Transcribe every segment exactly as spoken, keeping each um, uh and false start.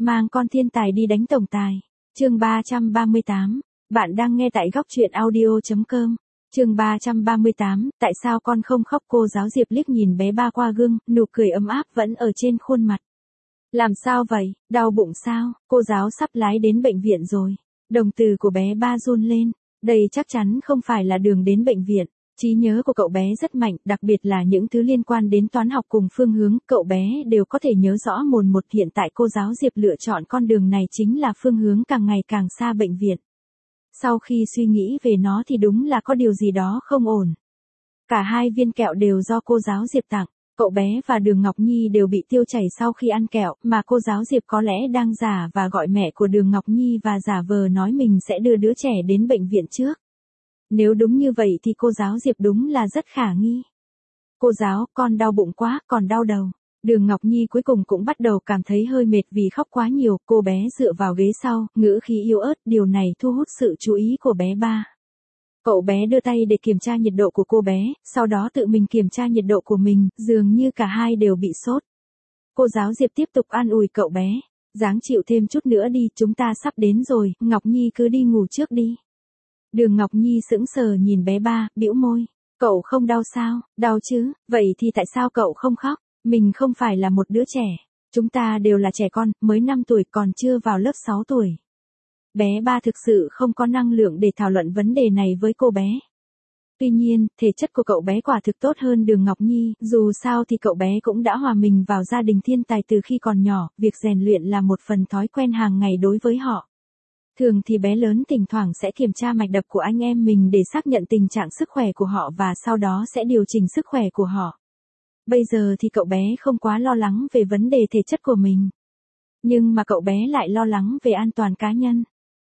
Mang con thiên tài đi đánh tổng tài. Chương ba trăm ba mươi tám. Bạn đang nghe tại góc truyện audio.com. Chương ba trăm ba mươi tám. Tại sao con không khóc? Cô giáo Diệp liếc nhìn bé ba qua gương, nụ cười ấm áp vẫn ở trên khuôn mặt. Làm sao vậy? Đau bụng sao? Cô giáo sắp lái đến bệnh viện rồi. Đồng tử của bé ba run lên. Đây chắc chắn không phải là đường đến bệnh viện. Trí nhớ của cậu bé rất mạnh, đặc biệt là những thứ liên quan đến toán học cùng phương hướng, cậu bé đều có thể nhớ rõ mồn một. Hiện tại cô giáo Diệp lựa chọn con đường này chính là phương hướng càng ngày càng xa bệnh viện. Sau khi suy nghĩ về nó thì đúng là có điều gì đó không ổn. Cả hai viên kẹo đều do cô giáo Diệp tặng. Cậu bé và Đường Ngọc Nhi đều bị tiêu chảy sau khi ăn kẹo, mà cô giáo Diệp có lẽ đang giả và gọi mẹ của Đường Ngọc Nhi và giả vờ nói mình sẽ đưa đứa trẻ đến bệnh viện trước. Nếu đúng như vậy thì cô giáo Diệp đúng là rất khả nghi. Cô giáo, con đau bụng quá, còn đau đầu. Đường Ngọc Nhi cuối cùng cũng bắt đầu cảm thấy hơi mệt vì khóc quá nhiều, cô bé dựa vào ghế sau, ngữ khí yếu ớt, điều này thu hút sự chú ý của bé ba. Cậu bé đưa tay để kiểm tra nhiệt độ của cô bé, sau đó tự mình kiểm tra nhiệt độ của mình, dường như cả hai đều bị sốt. Cô giáo Diệp tiếp tục an ủi cậu bé, ráng chịu thêm chút nữa đi, chúng ta sắp đến rồi, Ngọc Nhi cứ đi ngủ trước đi. Đường Ngọc Nhi sững sờ nhìn bé ba, bĩu môi, cậu không đau sao? Đau chứ, vậy thì tại sao cậu không khóc? Mình không phải là một đứa trẻ, chúng ta đều là trẻ con, mới năm tuổi còn chưa vào lớp sáu tuổi. Bé ba thực sự không có năng lượng để thảo luận vấn đề này với cô bé. Tuy nhiên, thể chất của cậu bé quả thực tốt hơn Đường Ngọc Nhi, dù sao thì cậu bé cũng đã hòa mình vào gia đình thiên tài từ khi còn nhỏ, việc rèn luyện là một phần thói quen hàng ngày đối với họ. Thường thì bé lớn thỉnh thoảng sẽ kiểm tra mạch đập của anh em mình để xác nhận tình trạng sức khỏe của họ và sau đó sẽ điều chỉnh sức khỏe của họ. Bây giờ thì cậu bé không quá lo lắng về vấn đề thể chất của mình. Nhưng mà cậu bé lại lo lắng về an toàn cá nhân.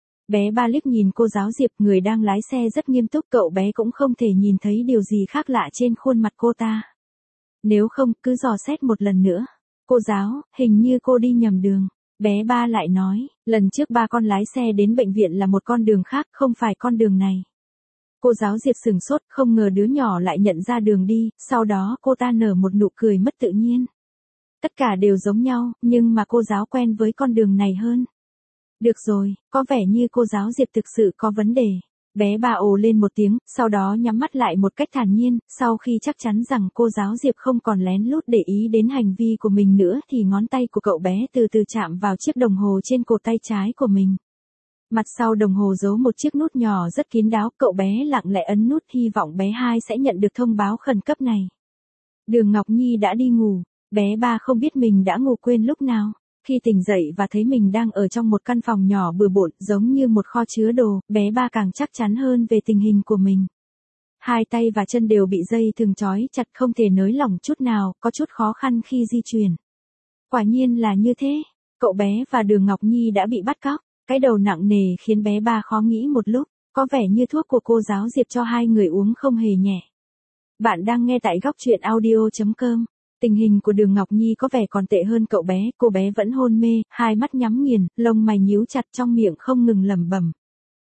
Bé ba liếc nhìn cô giáo Diệp, người đang lái xe rất nghiêm túc, cậu bé cũng không thể nhìn thấy điều gì khác lạ trên khuôn mặt cô ta. Nếu không, cứ dò xét một lần nữa. Cô giáo, hình như cô đi nhầm đường. Bé ba lại nói, lần trước ba con lái xe đến bệnh viện là một con đường khác, không phải con đường này. Cô giáo Diệp sửng sốt, không ngờ đứa nhỏ lại nhận ra đường đi, sau đó cô ta nở một nụ cười mất tự nhiên. Tất cả đều giống nhau, nhưng mà cô giáo quen với con đường này hơn. Được rồi, có vẻ như cô giáo Diệp thực sự có vấn đề. Bé ba ồ lên một tiếng, sau đó nhắm mắt lại một cách thản nhiên, sau khi chắc chắn rằng cô giáo Diệp không còn lén lút để ý đến hành vi của mình nữa thì ngón tay của cậu bé từ từ chạm vào chiếc đồng hồ trên cổ tay trái của mình. Mặt sau đồng hồ giấu một chiếc nút nhỏ rất kín đáo, cậu bé lặng lẽ ấn nút hy vọng bé hai sẽ nhận được thông báo khẩn cấp này. Đường Ngọc Nhi đã đi ngủ, bé ba không biết mình đã ngủ quên lúc nào. Khi tỉnh dậy và thấy mình đang ở trong một căn phòng nhỏ bừa bộn giống như một kho chứa đồ, bé ba càng chắc chắn hơn về tình hình của mình. Hai tay và chân đều bị dây thừng trói chặt không thể nới lỏng chút nào, có chút khó khăn khi di chuyển. Quả nhiên là như thế, cậu bé và Đường Ngọc Nhi đã bị bắt cóc, cái đầu nặng nề khiến bé ba khó nghĩ một lúc, có vẻ như thuốc của cô giáo Diệp cho hai người uống không hề nhẹ. Bạn đang nghe tại góc truyện audio.com. Tình hình của Đường Ngọc Nhi có vẻ còn tệ hơn cậu bé, cô bé vẫn hôn mê, hai mắt nhắm nghiền, lông mày nhíu chặt trong miệng không ngừng lẩm bẩm.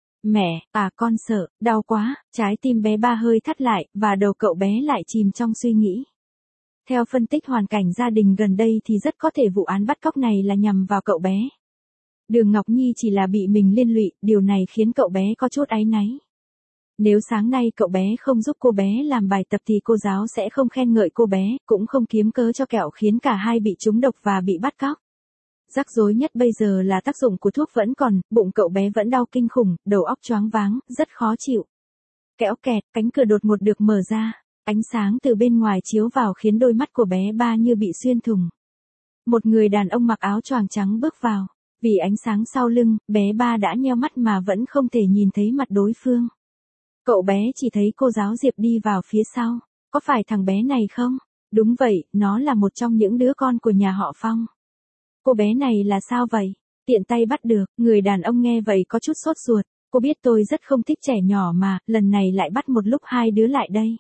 Mẹ, à con sợ, đau quá, trái tim bé ba hơi thắt lại, và đầu cậu bé lại chìm trong suy nghĩ. Theo phân tích hoàn cảnh gia đình gần đây thì rất có thể vụ án bắt cóc này là nhằm vào cậu bé. Đường Ngọc Nhi chỉ là bị mình liên lụy, điều này khiến cậu bé có chút áy náy. Nếu sáng nay cậu bé không giúp cô bé làm bài tập thì cô giáo sẽ không khen ngợi cô bé, cũng không kiếm cớ cho kẹo khiến cả hai bị trúng độc và bị bắt cóc. Rắc rối nhất bây giờ là tác dụng của thuốc vẫn còn, bụng cậu bé vẫn đau kinh khủng, đầu óc choáng váng, rất khó chịu. Kéo kẹt, cánh cửa đột ngột được mở ra, ánh sáng từ bên ngoài chiếu vào khiến đôi mắt của bé ba như bị xuyên thủng. Một người đàn ông mặc áo choàng trắng bước vào, vì ánh sáng sau lưng, bé ba đã nheo mắt mà vẫn không thể nhìn thấy mặt đối phương. Cậu bé chỉ thấy cô giáo Diệp đi vào phía sau. Có phải thằng bé này không? Đúng vậy, nó là một trong những đứa con của nhà họ Phong. Cô bé này là sao vậy? Tiện tay bắt được, người đàn ông nghe vậy có chút sốt ruột. Cô biết tôi rất không thích trẻ nhỏ mà, lần này lại bắt một lúc hai đứa lại đây.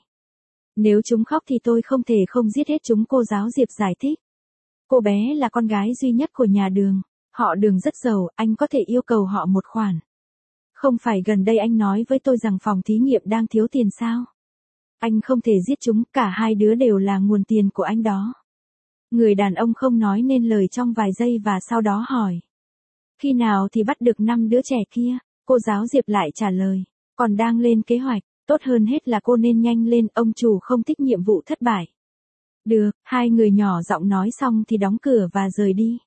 Nếu chúng khóc thì tôi không thể không giết hết chúng, cô giáo Diệp giải thích. Cô bé là con gái duy nhất của nhà Đường. Họ Đường rất giàu, anh có thể yêu cầu họ một khoản. Không phải gần đây anh nói với tôi rằng phòng thí nghiệm đang thiếu tiền sao? Anh không thể giết chúng, cả hai đứa đều là nguồn tiền của anh đó. Người đàn ông không nói nên lời trong vài giây và sau đó hỏi. Khi nào thì bắt được năm đứa trẻ kia? Cô giáo Diệp lại trả lời. Còn đang lên kế hoạch, tốt hơn hết là cô nên nhanh lên, ông chủ không thích nhiệm vụ thất bại. Được, hai người nhỏ giọng nói xong thì đóng cửa và rời đi.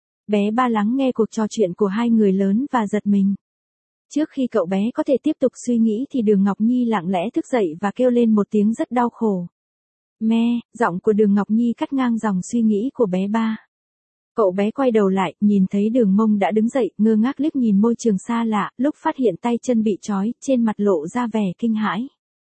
Bé Ba lắng nghe cuộc trò chuyện của hai người lớn và giật mình. Trước khi cậu bé có thể tiếp tục suy nghĩ thì Đường Ngọc Nhi lặng lẽ thức dậy và kêu lên một tiếng rất đau khổ. Me, giọng của Đường Ngọc Nhi cắt ngang dòng suy nghĩ của bé Ba. Cậu bé quay đầu lại, nhìn thấy Đường Mông đã đứng dậy, ngơ ngác liếc nhìn môi trường xa lạ, lúc phát hiện tay chân bị trói, trên mặt lộ ra vẻ kinh hãi.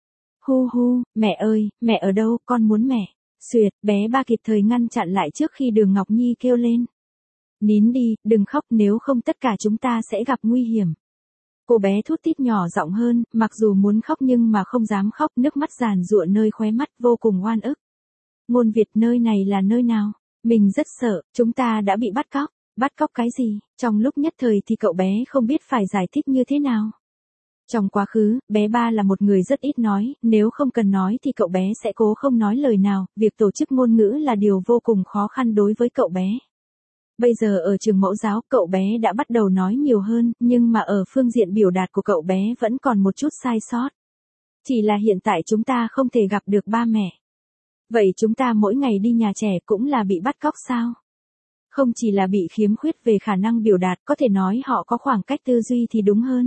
Hu hu, mẹ ơi, mẹ ở đâu, con muốn mẹ. Xuyệt, bé Ba kịp thời ngăn chặn lại trước khi Đường Ngọc Nhi kêu lên. Nín đi, đừng khóc, nếu không tất cả chúng ta sẽ gặp nguy hiểm. Cô bé thút thít nhỏ giọng hơn, mặc dù muốn khóc nhưng mà không dám khóc, nước mắt giàn giụa nơi khóe mắt vô cùng oan ức. Ngôn Việt, nơi này là nơi nào? Mình rất sợ, chúng ta đã bị bắt cóc. Bắt cóc cái gì? Trong lúc nhất thời thì cậu bé không biết phải giải thích như thế nào. Trong quá khứ, bé Ba là một người rất ít nói, nếu không cần nói thì cậu bé sẽ cố không nói lời nào, việc tổ chức ngôn ngữ là điều vô cùng khó khăn đối với cậu bé. Bây giờ ở trường mẫu giáo, cậu bé đã bắt đầu nói nhiều hơn, nhưng mà ở phương diện biểu đạt của cậu bé vẫn còn một chút sai sót. Chỉ là hiện tại chúng ta không thể gặp được ba mẹ. Vậy chúng ta mỗi ngày đi nhà trẻ cũng là bị bắt cóc sao? Không chỉ là bị khiếm khuyết về khả năng biểu đạt, có thể nói họ có khoảng cách tư duy thì đúng hơn.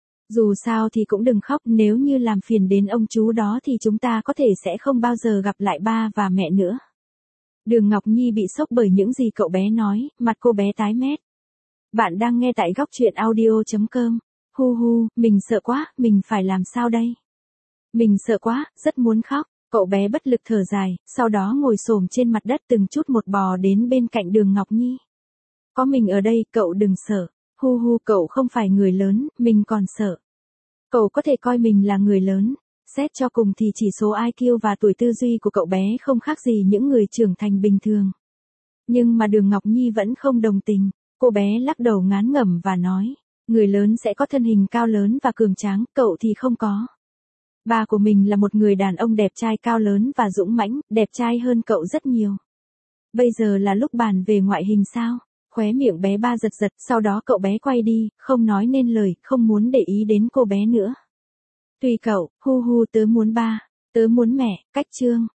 Dù sao thì cũng đừng khóc, nếu như làm phiền đến ông chú đó thì chúng ta có thể sẽ không bao giờ gặp lại ba và mẹ nữa. Đường Ngọc Nhi bị sốc bởi những gì cậu bé nói, mặt cô bé tái mét. Bạn đang nghe tại góc truyện audio chấm com. Hu hu, mình sợ quá, mình phải làm sao đây? Mình sợ quá, rất muốn khóc. Cậu bé bất lực thở dài, sau đó ngồi xổm trên mặt đất từng chút một bò đến bên cạnh Đường Ngọc Nhi. Có mình ở đây, cậu đừng sợ. Hu hu, cậu không phải người lớn, mình còn sợ. Cậu có thể coi mình là người lớn. Xét cho cùng thì chỉ số i kiu và tuổi tư duy của cậu bé không khác gì những người trưởng thành bình thường. Nhưng mà Đường Ngọc Nhi vẫn không đồng tình. Cô bé lắc đầu ngán ngẩm và nói, người lớn sẽ có thân hình cao lớn và cường tráng, cậu thì không có. Ba của mình là một người đàn ông đẹp trai cao lớn và dũng mãnh, đẹp trai hơn cậu rất nhiều. Bây giờ là lúc bàn về ngoại hình sao? Khóe miệng bé Ba giật giật, sau đó cậu bé quay đi, không nói nên lời, không muốn để ý đến cô bé nữa. Tùy cậu, hu hu, tớ muốn ba, tớ muốn mẹ, cách chương.